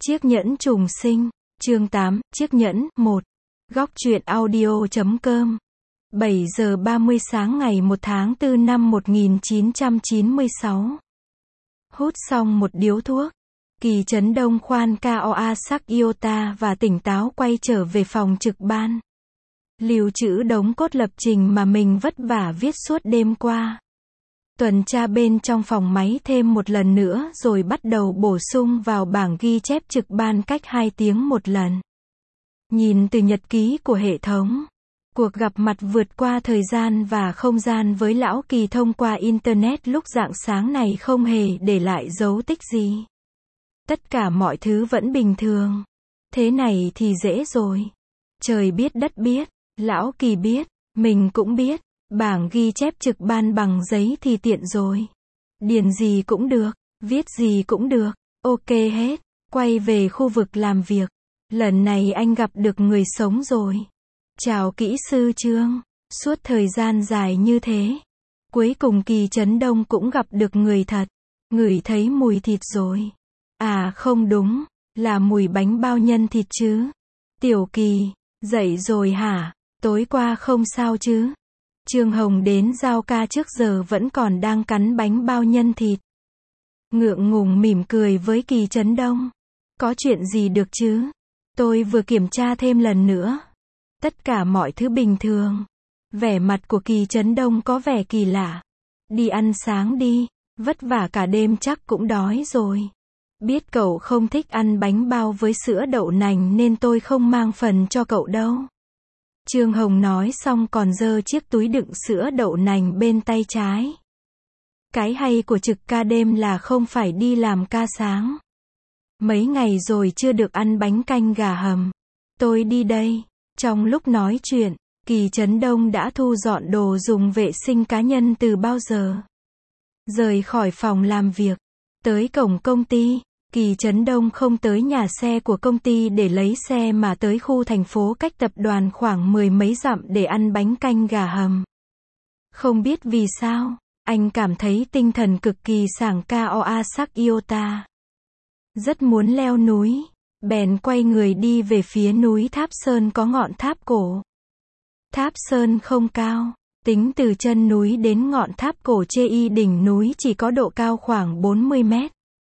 Chiếc nhẫn trùng sinh, chương 8, chiếc nhẫn, 1. Góc truyện audio.com 7 giờ 30 sáng ngày 1 tháng 4 năm 1996. Hút xong một điếu thuốc, Kỳ Trấn Đông khoan KOA sắc iota và tỉnh táo quay trở về phòng trực ban. Lưu trữ đống cốt lập trình mà mình vất vả viết suốt đêm qua. Tuần tra bên trong phòng máy thêm một lần nữa rồi bắt đầu bổ sung vào bảng ghi chép trực ban cách 2 tiếng một lần. Nhìn từ nhật ký của hệ thống, cuộc gặp mặt vượt qua thời gian và không gian với Lão Kỳ thông qua Internet lúc rạng sáng này không hề để lại dấu tích gì. Tất cả mọi thứ vẫn bình thường. Thế này thì dễ rồi. Trời biết đất biết, Lão Kỳ biết, mình cũng biết. Bảng ghi chép trực ban bằng giấy thì tiện rồi. Điền gì cũng được, viết gì cũng được, ok hết. Quay về khu vực làm việc. Lần này anh gặp được người sống rồi. Chào kỹ sư Trương. Suốt thời gian dài như thế, cuối cùng Kỳ Trấn Đông cũng gặp được người thật. Ngửi thấy mùi thịt rồi. À không đúng, là mùi bánh bao nhân thịt chứ. Tiểu Kỳ, dậy rồi hả? Tối qua không sao chứ? Trương Hồng đến giao ca trước giờ vẫn còn đang cắn bánh bao nhân thịt. Ngượng ngùng mỉm cười với Kỳ Trấn Đông. Có chuyện gì được chứ? Tôi vừa kiểm tra thêm lần nữa. Tất cả mọi thứ bình thường. Vẻ mặt của Kỳ Trấn Đông có vẻ kỳ lạ. Đi ăn sáng đi, vất vả cả đêm chắc cũng đói rồi. Biết cậu không thích ăn bánh bao với sữa đậu nành nên tôi không mang phần cho cậu đâu. Trương Hồng nói xong còn giơ chiếc túi đựng sữa đậu nành bên tay trái. Cái hay của trực ca đêm là không phải đi làm ca sáng. Mấy ngày rồi chưa được ăn bánh canh gà hầm. Tôi đi đây. Trong lúc nói chuyện, Kỳ Trấn Đông đã thu dọn đồ dùng vệ sinh cá nhân từ bao giờ. Rời khỏi phòng làm việc, tới cổng công ty. Kỳ Trấn Đông không tới nhà xe của công ty để lấy xe mà tới khu thành phố cách tập đoàn khoảng 10 mấy dặm để ăn bánh canh gà hầm. Không biết vì sao, anh cảm thấy tinh thần cực kỳ sảng KOA sắc iota. Rất muốn leo núi, bèn quay người đi về phía núi Tháp Sơn có ngọn tháp cổ. Tháp Sơn không cao, tính từ chân núi đến ngọn tháp cổ chê đỉnh núi chỉ có độ cao khoảng 40 mét.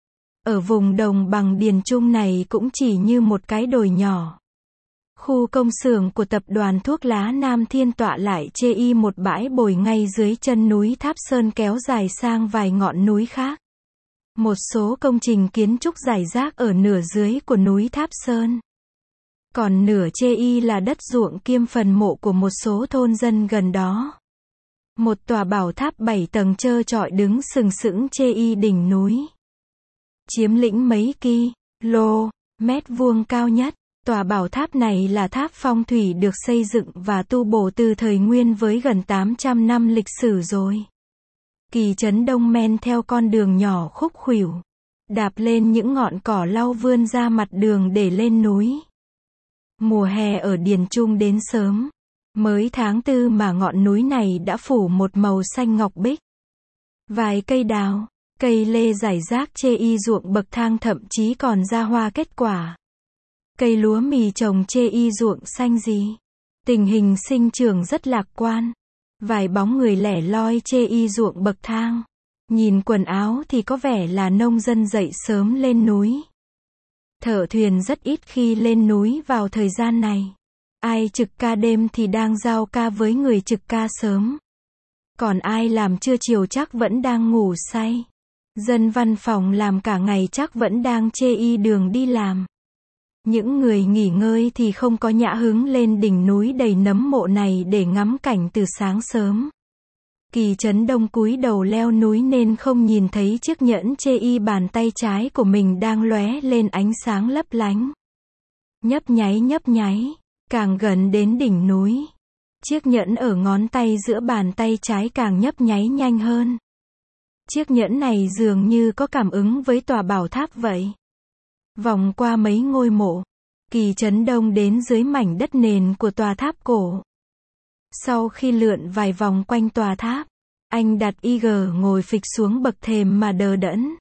Ở vùng đồng bằng Điền Trung này cũng chỉ như một cái đồi nhỏ. Khu công xưởng của tập đoàn thuốc lá Nam Thiên tọa lại chê một bãi bồi ngay dưới chân núi Tháp Sơn kéo dài sang vài ngọn núi khác. Một số công trình kiến trúc rải rác ở nửa dưới của núi Tháp Sơn. Còn nửa chê là đất ruộng kiêm phần mộ của một số thôn dân gần đó. Một tòa bảo tháp 7 tầng trơ trọi đứng sừng sững chê đỉnh núi. Chiếm lĩnh mấy km vuông cao nhất. Tòa bảo tháp này là tháp phong thủy được xây dựng và tu bổ từ thời Nguyên với gần 800 năm lịch sử rồi. Kỳ Trấn Đông men theo con đường nhỏ khúc khuỷu, đạp lên những ngọn cỏ lau vươn ra mặt đường để lên núi. Mùa hè ở Điền Trung đến sớm. Mới tháng 4 mà ngọn núi này đã phủ một màu xanh ngọc bích. Vài cây đào, cây lê rải rác chê ruộng bậc thang thậm chí còn ra hoa kết quả. Cây lúa mì trồng chê ruộng xanh gì. Tình hình sinh trưởng rất lạc quan. Vài bóng người lẻ loi chê ruộng bậc thang. Nhìn quần áo thì có vẻ là nông dân dậy sớm lên núi. Thợ thuyền rất ít khi lên núi vào thời gian này. Ai trực ca đêm thì đang giao ca với người trực ca sớm. Còn ai làm trưa chiều chắc vẫn đang ngủ say. Dân văn phòng làm cả ngày chắc vẫn đang chê đường đi làm. Những người nghỉ ngơi thì không có nhã hứng lên đỉnh núi đầy nấm mộ này để ngắm cảnh từ sáng sớm. Kỳ Trấn Đông cúi đầu leo núi nên không nhìn thấy chiếc nhẫn chê bàn tay trái của mình đang lóe lên ánh sáng lấp lánh. Nhấp nháy, càng gần đến đỉnh núi. Chiếc nhẫn ở ngón tay giữa bàn tay trái càng nhấp nháy nhanh hơn. Chiếc nhẫn này dường như có cảm ứng với tòa bảo tháp vậy. Vòng qua mấy ngôi mộ, Kỳ Trấn Đông đến dưới mảnh đất nền của tòa tháp cổ. Sau khi lượn vài vòng quanh tòa tháp, anh đặt IG ngồi phịch xuống bậc thềm mà đờ đẫn.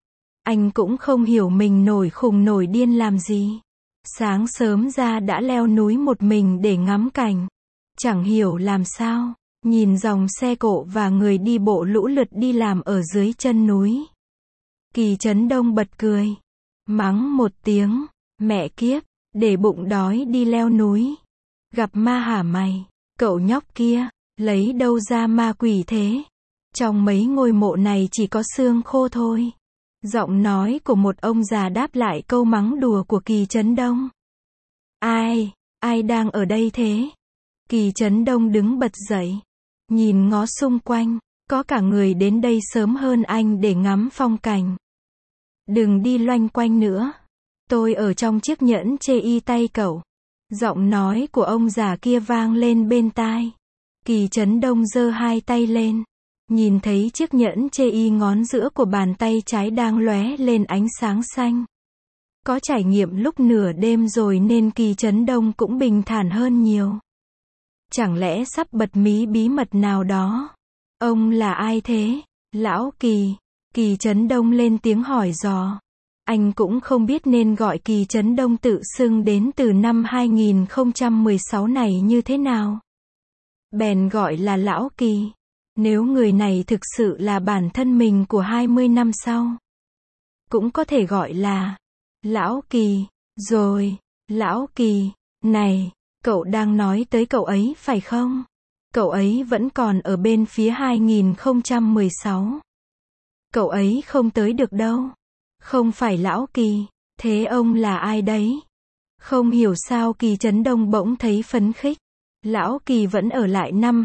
Anh cũng không hiểu mình nổi khùng nổi điên làm gì. Sáng sớm ra đã leo núi một mình để ngắm cảnh. Chẳng hiểu làm sao, nhìn dòng xe cộ và người đi bộ lũ lượt đi làm ở dưới chân núi. Kỳ Trấn Đông bật cười. Mắng một tiếng, mẹ kiếp, để bụng đói đi leo núi. Gặp ma hả mày, cậu nhóc kia, lấy đâu ra ma quỷ thế? Trong mấy ngôi mộ này chỉ có xương khô thôi. Giọng nói của một ông già đáp lại câu mắng đùa của Kỳ Trấn Đông. Ai đang ở đây thế? Kỳ Trấn Đông đứng bật dậy, nhìn ngó xung quanh, có cả người đến đây sớm hơn anh để ngắm phong cảnh. Đừng đi loanh quanh nữa. Tôi ở trong chiếc nhẫn chê y tay cậu. Giọng nói của ông già kia vang lên bên tai. Kỳ Trấn Đông giơ hai tay lên. Nhìn thấy chiếc nhẫn chê y ngón giữa của bàn tay trái đang lóe lên ánh sáng xanh. Có trải nghiệm lúc nửa đêm rồi nên Kỳ Trấn Đông cũng bình thản hơn nhiều. Chẳng lẽ sắp bật mí bí mật nào đó? Ông là ai thế? Lão Kỳ. Kỳ Trấn Đông lên tiếng hỏi dò. Anh cũng không biết nên gọi Kỳ Trấn Đông tự xưng đến từ năm 2016 này như thế nào. Bèn gọi là Lão Kỳ. Nếu người này thực sự là bản thân mình của 20 năm sau. Cũng có thể gọi là Lão Kỳ. Rồi, Lão Kỳ, này, cậu đang nói tới cậu ấy phải không? Cậu ấy vẫn còn ở bên phía 2016. Cậu ấy không tới được đâu. Không phải Lão Kỳ, thế ông là ai đấy? Không hiểu sao Kỳ Trấn Đông bỗng thấy phấn khích. Lão Kỳ vẫn ở lại năm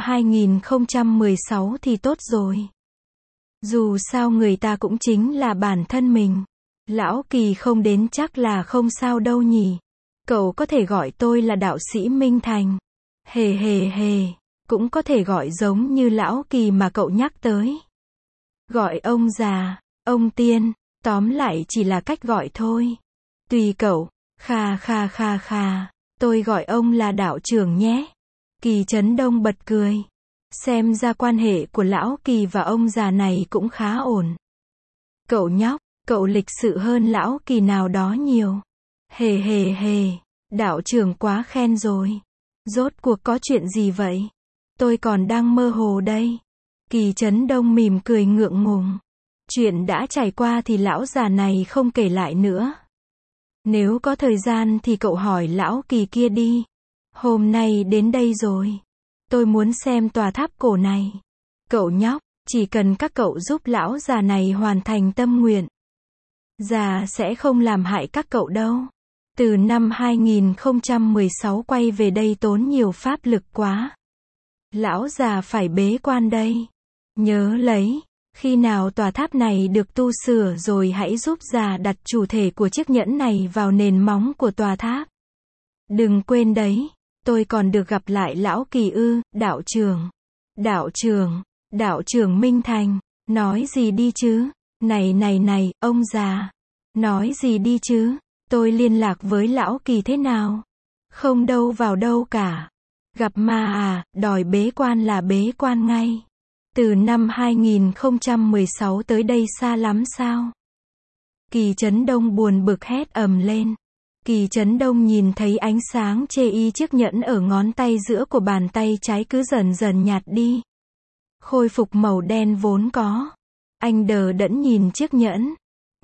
2016 thì tốt rồi. Dù sao người ta cũng chính là bản thân mình. Lão Kỳ không đến chắc là không sao đâu nhỉ. Cậu có thể gọi tôi là đạo sĩ Minh Thành. Hề hề hề. Cũng có thể gọi giống như Lão Kỳ mà cậu nhắc tới. Gọi ông già, ông tiên, tóm lại chỉ là cách gọi thôi. Tùy cậu. Khà khà khà khà. Tôi gọi ông là đạo trưởng nhé. Kỳ Trấn Đông bật cười. Xem ra quan hệ của Lão Kỳ và ông già này cũng khá ổn. Cậu nhóc, cậu lịch sự hơn Lão Kỳ nào đó nhiều. Hề hề hề, đạo trưởng quá khen rồi. Rốt cuộc có chuyện gì vậy? Tôi còn đang mơ hồ đây. Kỳ Trấn Đông mỉm cười ngượng ngùng. Chuyện đã trải qua thì lão già này không kể lại nữa. Nếu có thời gian thì cậu hỏi Lão Kỳ kia đi. Hôm nay đến đây rồi. Tôi muốn xem tòa tháp cổ này. Cậu nhóc, chỉ cần các cậu giúp lão già này hoàn thành tâm nguyện. Già sẽ không làm hại các cậu đâu. Từ năm 2016 quay về đây tốn nhiều pháp lực quá. Lão già phải bế quan đây. Nhớ lấy, khi nào tòa tháp này được tu sửa rồi hãy giúp già đặt chủ thể của chiếc nhẫn này vào nền móng của tòa tháp. Đừng quên đấy. Tôi còn được gặp lại Lão Kỳ ư, đạo trưởng. Đạo trưởng Minh Thành, nói gì đi chứ? Này, ông già. Nói gì đi chứ? Tôi liên lạc với Lão Kỳ thế nào? Không đâu vào đâu cả. Gặp ma à, đòi bế quan là bế quan ngay. Từ năm 2016 tới đây xa lắm sao? Kỳ Trấn Đông buồn bực hét ầm lên. Kỳ Trấn Đông nhìn thấy ánh sáng chê y chiếc nhẫn ở ngón tay giữa của bàn tay trái cứ dần dần nhạt đi. Khôi phục màu đen vốn có. Anh đờ đẫn nhìn chiếc nhẫn.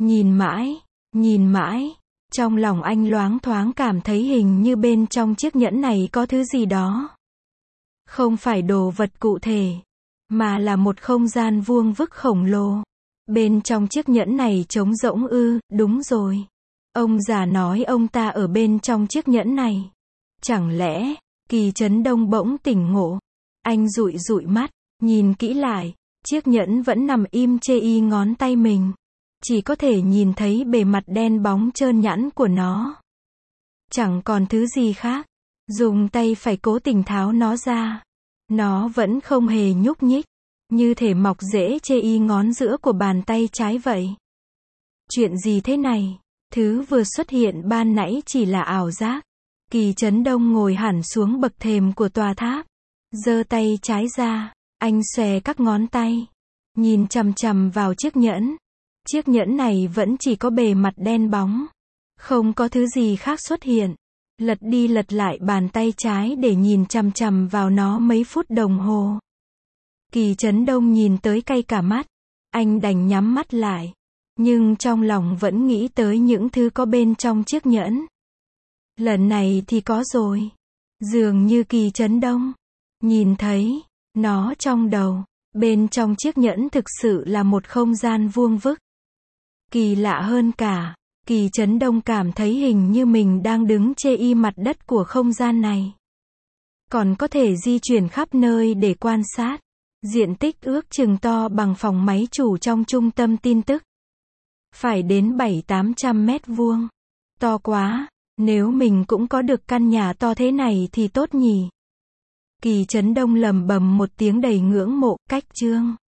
Nhìn mãi. Trong lòng anh loáng thoáng cảm thấy hình như bên trong chiếc nhẫn này có thứ gì đó. Không phải đồ vật cụ thể, mà là một không gian vuông vức khổng lồ. Bên trong chiếc nhẫn này trống rỗng ư, đúng rồi. Ông già nói ông ta ở bên trong chiếc nhẫn này. Chẳng lẽ, Kỳ Trấn Đông bỗng tỉnh ngộ. Anh dụi mắt, nhìn kỹ lại, chiếc nhẫn vẫn nằm im chê y ngón tay mình. Chỉ có thể nhìn thấy bề mặt đen bóng trơn nhẵn của nó. Chẳng còn thứ gì khác. Dùng tay phải cố tình tháo nó ra. Nó vẫn không hề nhúc nhích. Như thể mọc rễ chê y ngón giữa của bàn tay trái vậy. Chuyện gì thế này? Thứ vừa xuất hiện ban nãy chỉ là ảo giác. Kỳ Trấn Đông ngồi hẳn xuống bậc thềm của tòa tháp. Giơ tay trái ra. Anh xòe các ngón tay. Nhìn chằm chằm vào chiếc nhẫn. Chiếc nhẫn này vẫn chỉ có bề mặt đen bóng. Không có thứ gì khác xuất hiện. Lật đi lật lại bàn tay trái để nhìn chằm chằm vào nó mấy phút đồng hồ. Kỳ Chấn Đông nhìn tới cay cả mắt. Anh đành nhắm mắt lại. Nhưng trong lòng vẫn nghĩ tới những thứ có bên trong chiếc nhẫn. Lần này thì có rồi. Dường như Kỳ Chấn Đông nhìn thấy nó trong đầu. Bên trong chiếc nhẫn thực sự là một không gian vuông vức. Kỳ lạ hơn cả, Kỳ Chấn Đông cảm thấy hình như mình đang đứng trên mặt đất của không gian này. Còn có thể di chuyển khắp nơi để quan sát. Diện tích ước chừng to bằng phòng máy chủ trong trung tâm tin tức. Phải đến 700-800 mét vuông. To quá, nếu mình cũng có được căn nhà to thế này thì tốt nhỉ. Kỳ Chấn Đông lẩm bẩm một tiếng đầy ngưỡng mộ, cách chương.